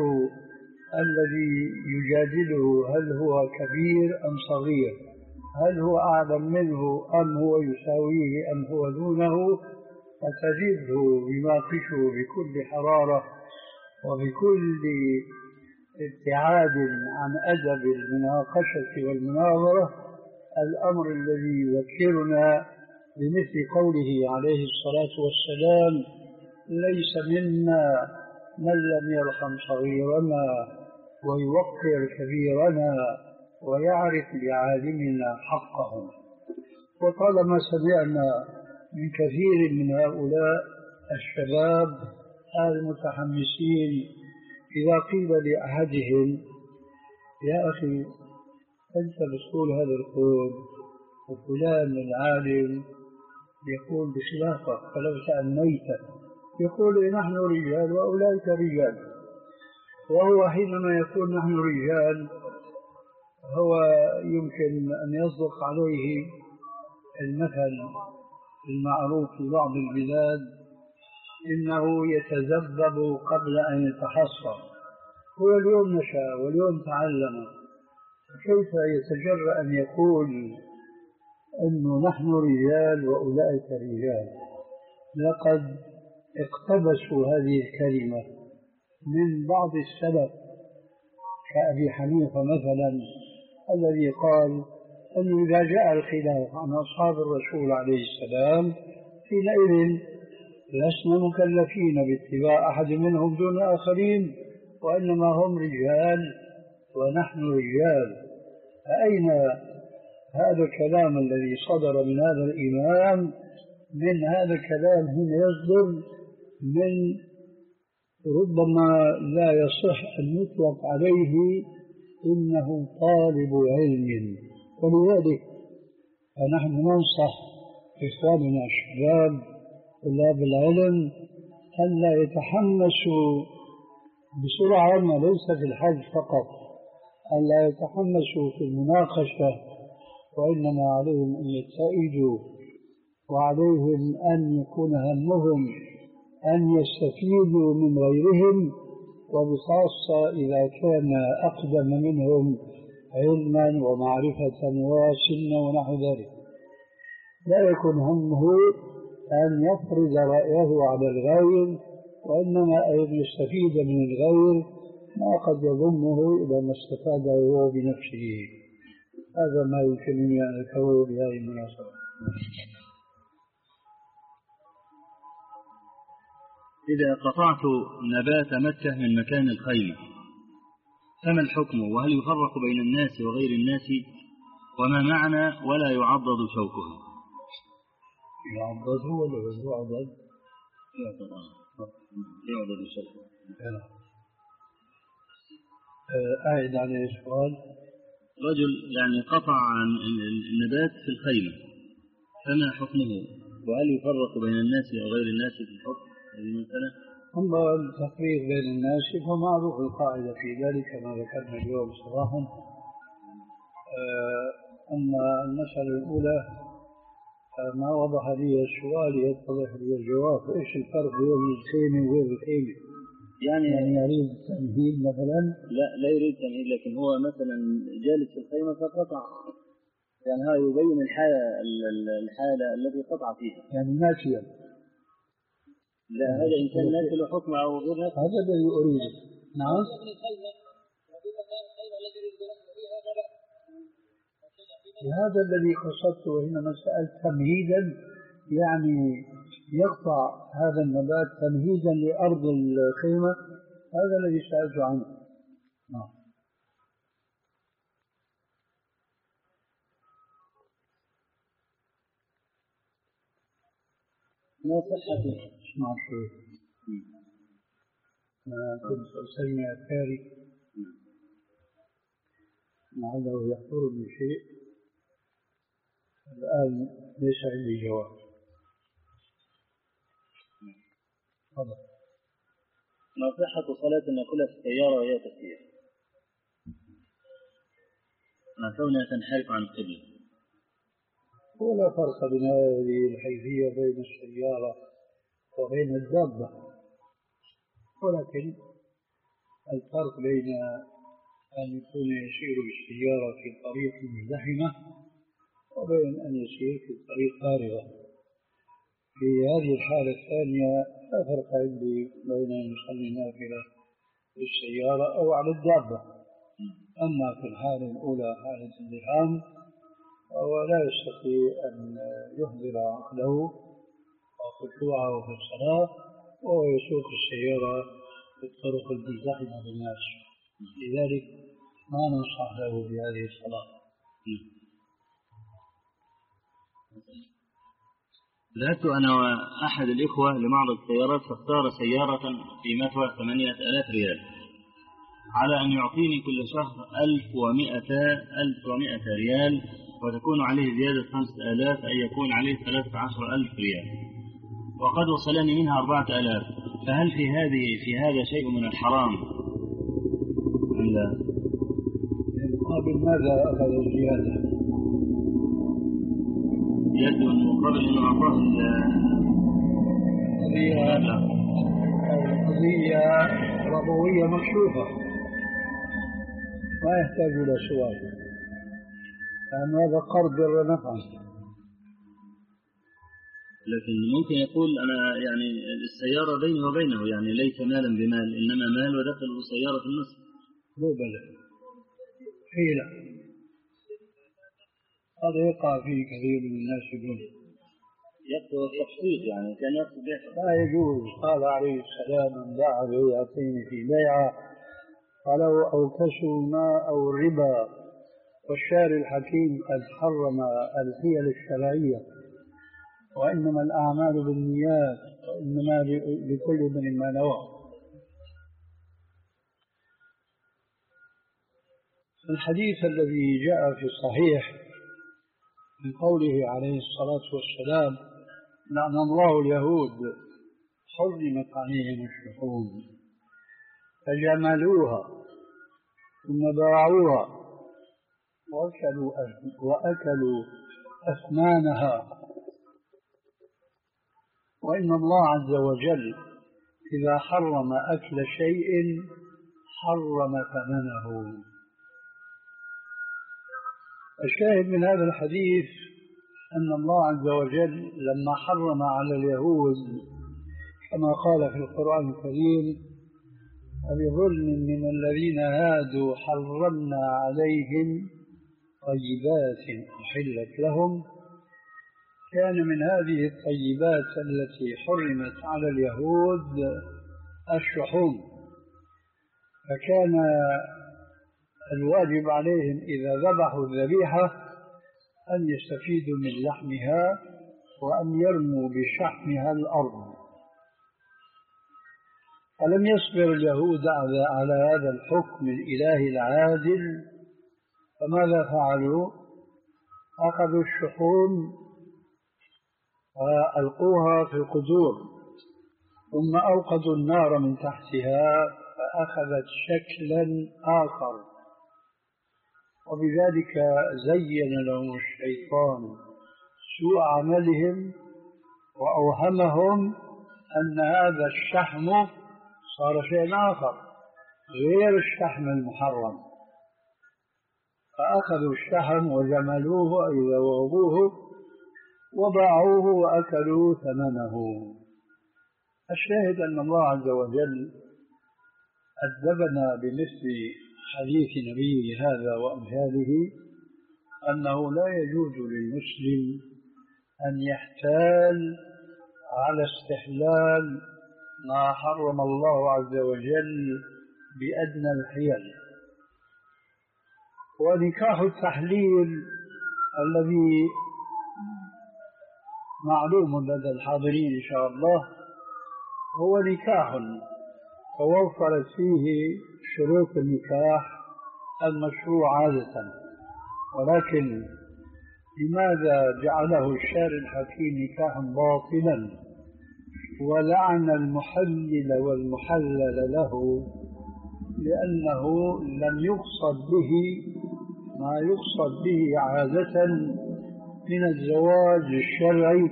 الذي يجادله هل هو كبير أم صغير، هل هو أعلم منه أم هو يساويه أم هو دونه، فتجده يناقشه بكل حرارة وبكل ابتعاد عن أدب المناقشة والمناظرة، الأمر الذي يذكرنا بمثل قوله عليه الصلاة والسلام: ليس منا من لم يرحم صغيرنا ويوقر كبيرنا ويعرف لعالمنا حقه. وطالما سمعنا من كثير من هؤلاء الشباب المتحمسين إذا قيل لأحدهم: يا أخي أنت بتقول هذا القول وفلان العالم يقول بخلافه، فلو تأميت يقول نحن رجال وأولئك رجال. وهو حينما يقول نحن رجال هو يمكن أن يصدق عليه المثل المعروف في بعض البلاد: إنه يتذبذب قبل أن يتحصر. هو اليوم نشأ واليوم تعلم، كيف يتجرأ أن يقول أنه نحن رجال وأولئك رجال؟ لقد اقتبسوا هذه الكلمة من بعض السلف كأبي حنيفة مثلا، الذي قال أنه إذا جاء الخلاف عن أصحاب الرسول عليه السلام حينئذ لسنا مكلفين باتباع أحد منهم دون آخرين، وإنما هم رجال ونحن رجال. فأين هذا الكلام الذي صدر من هذا الإمام؟ من هذا الكلام هنا يصدر من ربما لا يصح أن يطلق عليه إنه طالب علم. ولذلك فنحن ننصح إخواننا الشباب طلاب العلم أن لا يتحمسوا بسرعة، ما ليس في الحج فقط، أن لا يتحمسوا في المناقشة، وإنما عليهم أن يتائجوا، وعليهم أن يكون همهم أن يستفيدوا من غيرهم، وبخاصة إذا كان أقدم منهم علما ومعرفة وسنا ونحو ذلك. لا يكون همه أن يفرض رأيه على الغير، وإنما أن يستفيد من الغير ما قد يظنه إذا ما استفاده هو بنفسه. هذا ما يمكنني أن أذكره بهذه المناسبة. إذا قطعت نبات مكة من مكان الخيمة فما الحكم؟ وهل يفرق بين الناس وغير الناس؟ وما معنى ولا يعضد شوكه؟ يعضد ولا يعضد؟ يعضد شوكه. أعد عليه السؤال. رجل يعني قطع النبات في الخيمة، فما حكمه؟ وهل يفرق بين الناس وغير الناس في الحكم؟ هذه المسألة. أما التفريق بين الناس فمعروف القاعدة في ذلك كما ذكرنا اليوم صراحة. أما المسألة الأولى ما وضح لي السؤال يتضح لي الجواب. إيش الفرق بين الخيمة وغير الخيمة؟ يعني يعني يريد تمهيد مثلا؟ لا لا يريد تمهيد، لكن هو مثلا جالس في الخيمة فقطع، يعني هذا يبين الحالة الحالة التي قطع فيها. يعني ناسيا. لا هذا إن كان ناسي له حكم أو غير ناسي. هذا الذي أريده. نعم. هذا الذي قصدته هنا مسألة تمهيدا، يعني يقطع هذا النبات تمهيدا لأرض الخيمة، هذا الذي سألت عنه. نعم. ما صحة اسمع شوي. أنا كنت أسمي أفكاري لعله يحضرني شيء الآن ليس عندي جواب. تفضل. ما صحة صلاة النافلة في السيارة وهي تسير مع كونها تنحرف عن القبلة؟ ولا فرق بين هذه الحيثية بين السيارة وبين الدابة، ولكن الفرق بين أن يكون يسير بالسيارة في طريق مزدحمة وبين أن يسير في طريق فارغة. في هذه الحالة الثانية لا فرق عندي بين أن يصلي نافلة في السيارة أو على الدابة. أما في الحالة الأولى حالة الزحام فهو لا يستطيع أن يحضر عقله وخشوعه في الصلاة وهو يسوق السيارة في الطرق المزدحمة بالناس، لذلك ما ننصح له بهذه الصلاة. ذهبت أنا وأحد الإخوة لمعرض السيارات فاختار سيارة قيمتها ثمانية آلاف ريال على أن يعطيني كل شهر ألف ومئة ألف ومئة ريال وتكون عليه زيادة خمسة آلاف أي يكون عليه ثلاثة عشر ألف ريال، وقد وصلني منها أربعة آلاف، فهل في هذه في هذا شيء من الحرام أم لا؟ مقابل ماذا أخذ الزيادة؟ يد مقابل أنه أعطاه القضية ربوية مكشوفة ما يحتاج إلى سؤال، لأن هذا قرض جر نفعا. لكن ممكن يقول أنا يعني السيارة بيني وبينه يعني ليس مالا بمال إنما مال ودخل سيارة النصف. مو بلى حيلة، هذا يقع فيه كثير من الناس يقول يقصد التخصيص يعني كان يقصد لا يجوز. قال عليه السلام من باع بيعتين في بيعة فلو أوكسوا الماء أو الربا، والشارع الحكيم قد حرم الحيل الشرعية وإنما الأعمال بالنيات وإنما لكل من ما نوى. الحديث الذي جاء في الصحيح من قوله عليه الصلاة والسلام لعن الله اليهود حرمت عليهم الشحوم فجملوها ثم باعوها وأكلوا وأكلوا أثمانها، وإن الله عز وجل إذا حرم أكل شيء حرم ثمنه. الشاهد من هذا الحديث أن الله عز وجل لما حرم على اليهود كما قال في القرآن الكريم فبظلم من الذين هادوا حرمنا عليهم طيبات أحلت لهم، كان من هذه الطيبات التي حرمت على اليهود الشحوم، فكان الواجب عليهم إذا ذبحوا الذبيحة أن يستفيدوا من لحمها وأن يرموا بشحمها الأرض. فلم يصبر اليهود على هذا الحكم الإلهي العادل، فماذا فعلوا؟ أخذوا الشحوم وألقوها في القدور ثم أوقدوا النار من تحتها فأخذت شكلا آخر، وبذلك زين لهم الشيطان سوء عملهم وأوهمهم أن هذا الشحم صار شيء آخر غير الشحم المحرم، فأخذوا الشحم وجملوه أي ذوبوه وباعوه وأكلوا ثمنه. الشاهد أن الله عز وجل أدبنا بمثل حديث نبيه هذا وأمثاله أنه لا يجوز للمسلم أن يحتال على استحلال ما حرم الله عز وجل بأدنى الحيل. ونكاح التحليل الذي معلوم لدى الحاضرين إن شاء الله هو نكاح توفرت فيه شروط النكاح المشروع عادة، ولكن لماذا جعله الشارع الحكيم نكاحا باطلا ولعن المحلل والمحلل له؟ لأنه لم يقصد به ما يقصد به عادة من الزواج الشرعي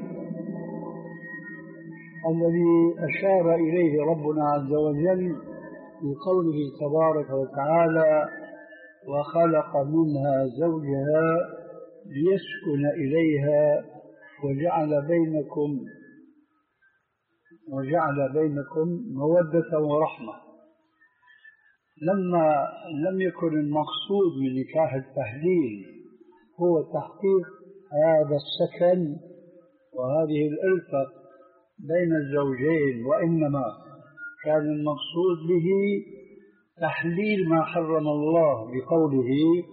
الذي أشار إليه ربنا عز وجل بقوله تبارك وتعالى: وخلق منها زوجها ليسكن إليها وجعل بينكم وجعل بينكم مودة ورحمة. لما لم يكن المقصود من نكاح التحليل هو تحقيق هذا السكن وهذه الألفة بين الزوجين، وإنما كان المقصود به تحليل ما حرم الله بقوله: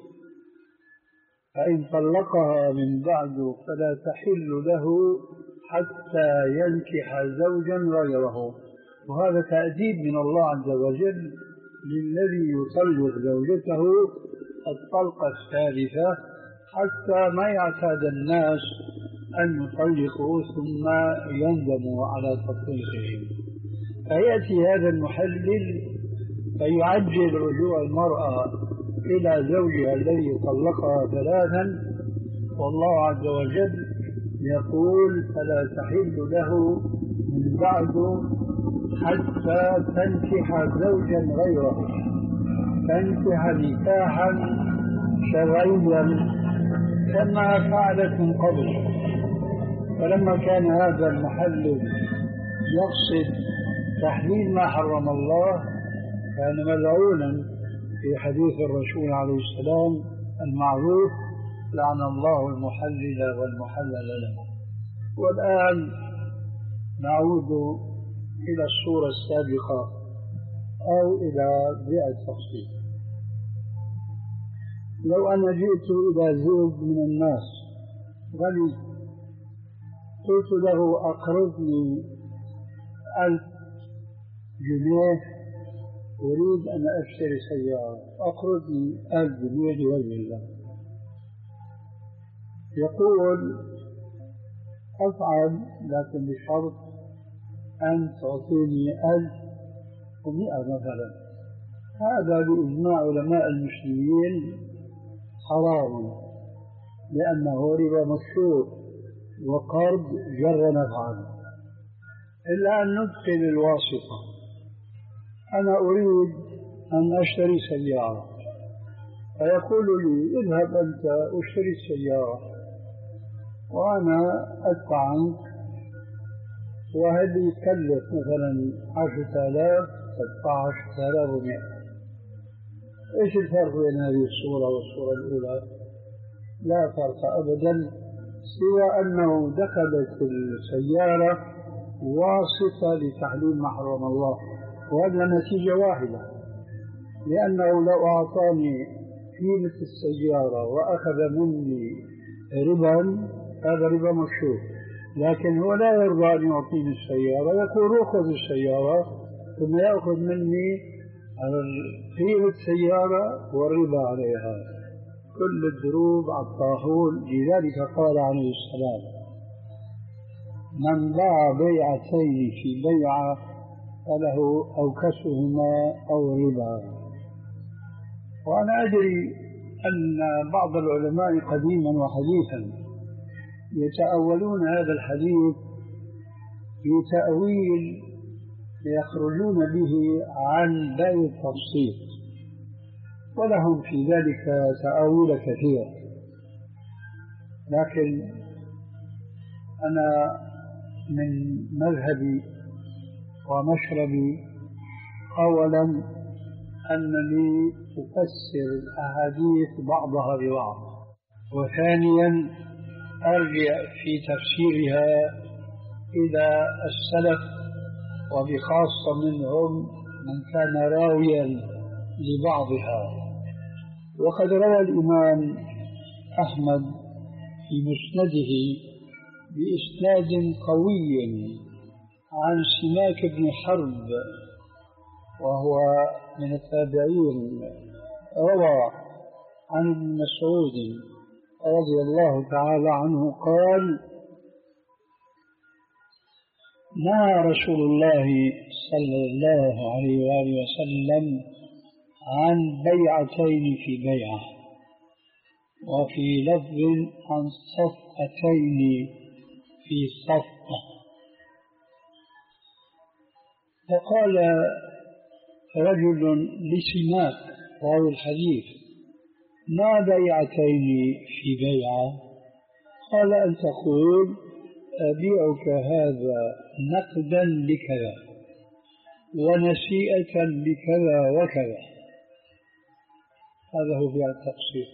فإن طلقها من بعد فلا تحل له حتى ينكح زوجا غيره. وهذا تأديب من الله عز وجل للذي يطلق زوجته الطلقة الثالثة حتى ما يعتاد الناس أن يطلقوا ثم يندموا على تطليقهم. فيأتي هذا المحلل فيعجل رجوع المرأة إلى زوجها الذي طلقها ثلاثا، والله عز وجل يقول: فلا تحل له من بعد حتى تنكح زوجا غيره، تنكح نكاحا شرعيا كما فعلت من قبل. فلما كان هذا المحلل يقصد تحليل ما حرم الله كان ملعونا في حديث الرسول عليه السلام المعروف: لعن الله المحلل والمحلل له. والآن نعود إلى الصورة السابقة أو إلى بيع التفصيل. لو أنا جئت إلى زوج من الناس غني قلت له: أقرضني ألف جنيه أريد أن أشتري سيارة، أقرضني ألف جنيه لوجه الله. يقول: أفعل، لكن بشرط أن تعطيني ألف ومئة مثلا. هذا بإجماع علماء المسلمين حرام، لأنه ربا مشروع وقرض جر نفعا، إلا أن ندخل الواسطة. أنا أريد أن أشتري سيارة، فيقول لي: اذهب أنت أشتري السيارة وأنا أدفع عنك، وهل يكلف مثلا عشرة آلاف تدفع عشرة آلاف ومئة. إيش الفرق بين هذه الصورة والصورة الأولى؟ لا فرق أبدا، سوى أنه دخلت السيارة واسطة لتحليل ما حرم الله، وهذا نتيجة واحدة. لأنه لو أعطاني قيمة السيارة وأخذ مني ربا هذا ربا مشروع، لكن هو لا يرضى أن يعطيني السيارة، يقول: خذ السيارة، ثم يأخذ مني قيمة السيارة والربا عليها. كل الدروب على الطاحون. لذلك قال عليه السلام: من باع بيعتين في بيعة فله أوكسهما أو ربا. وأنا أدري أن بعض العلماء قديما وحديثا يتأولون هذا الحديث بتأويل يخرجون به عن باب التبسيط، ولهم في ذلك تأويل كثير. لكن أنا من مذهبي ومشربي أولا أنني أفسر الأحاديث بعضها ببعض، وثانيا أرجع في تفسيرها إلى السلف وبخاصة منهم من كان راويا لبعضها. وقد روى الإمام أحمد في مسنده بإسناد قوي عن سماك بن حرب وهو من التابعين، روى عن ابن مسعود رضي الله تعالى عنه قال: نهى رسول الله صلى الله عليه وآله وسلم عن بيعتين في بيعة، وفي لفظ عن صفقتين في صفقة. فقال رجل لسماك راوي الحديث: ما بيعتين في بيعة؟ قال: أن تقول أبيعك هذا نقدا لكذا ونسيئة لكذا وكذا. هذا هو بيع التقسيط.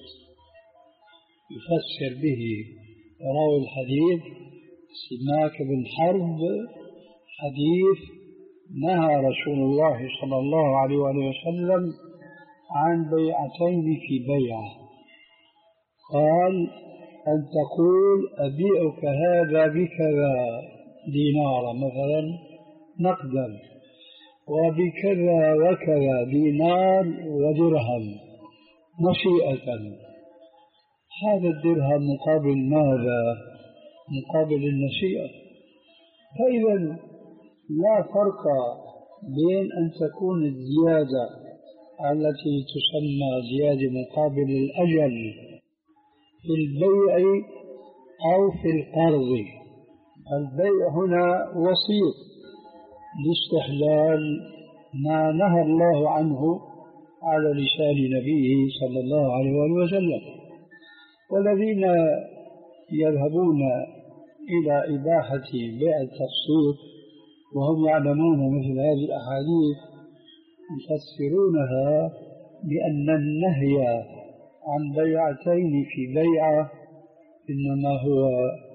يفسر به راوي الحديث سماك بن حرب حديث نهى رسول الله صلى الله عليه وسلم عن بيعتين في بيعة. قال: أن تقول أبيعك هذا بكذا دينار مثلا نقدا، وبكذا وكذا دينار ودرهم نسيئة. هذا الدرهم مقابل ماذا؟ مقابل النسيئة. فإذا لا فرق بين أن تكون الزيادة التي تسمى زيادة مقابل الأجل في البيع أو في القرض. البيع هنا وسيط لاستحلال ما نهى الله عنه على لسان نبيه صلى الله عليه وسلم. والذين يذهبون إلى إباحة بيع التقسيط وهم يعلمون مثل هذه الأحاديث يفسرونها بأن النهي عن بيعتين في بيعة إنما هو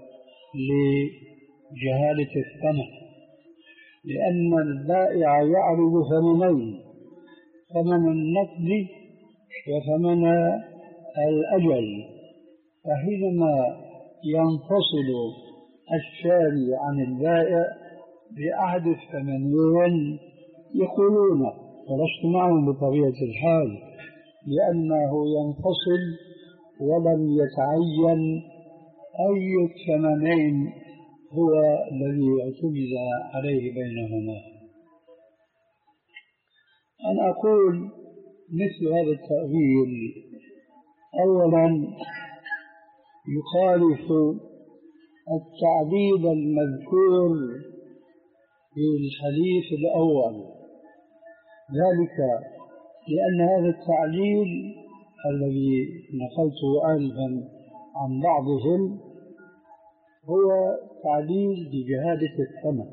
لجهالة الثمن، لأن البائع يعرض ثمنين: ثمن النقد وثمن الأجل. فحينما ينفصل الشاري عن البائع بأحد الثمنين يقولون، ولست معهم بطبيعة الحال، لأنه ينفصل ولم يتعين أي الثمنين هو الذي اعتمد عليه بينهما. أنا أقول مثل هذا التأويل أولا يخالف التعبيد المذكور في الحديث الأول، ذلك لأن هذا التعليل الذي نقلته آنفا عن بعضهم هو تعليل بجهالة الثمن،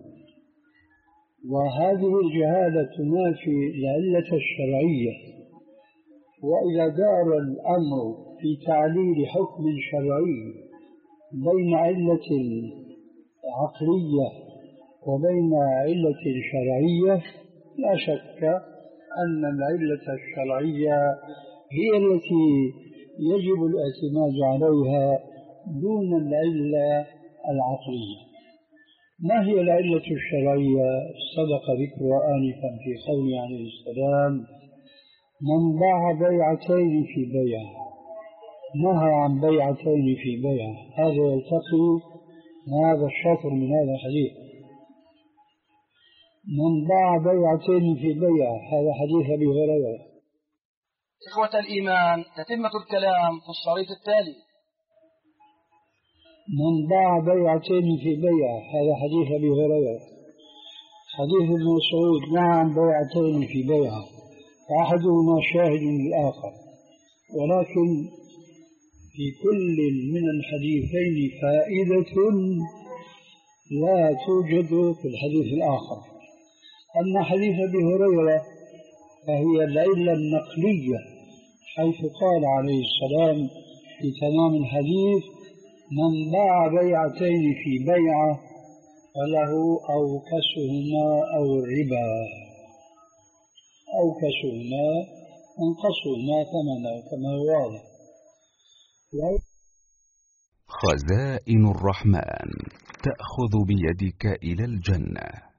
وهذه الجهالة تنافي العلة الشرعية. وإذا دار الأمر في تعليل حكم شرعي بين علة عقلية وبين علة شرعية، لا شك أن العلة الشرعية هي التي يجب الاعتماد عليها دون العلة العقلية. ما هي العلة الشرعية؟ سبق ذكرها آنفا في قوله عليه السلام: من باع بيعتين في بيع، نهى عن بيعتين في بيع. هذا يلتقي هذا الشطر من هذا الحديث. من باع بيعتين في بيع، هذا حديث أبي هريرة. إخوة الإيمان، تتمة الكلام في الشريط التالي. من باع بيعتين في بيع، هذا حديث أبي هريرة. حديث ابن مسعود نهى عن بيعتين في بيع، فأحدهما شاهد للآخر، ولكن في كل من الحديثين فائدة لا توجد في الحديث الآخر. أما حديث أبي هريرة فهي العلة النقلية، حيث قال عليه السلام في تمام الحديث: من باع بيعتين في بيعة فله أوكسهما أو الربا، أوكسهما أنقصهما ثمنا كما هو واضح. خزائن الرحمن تأخذ بيدك إلى الجنة.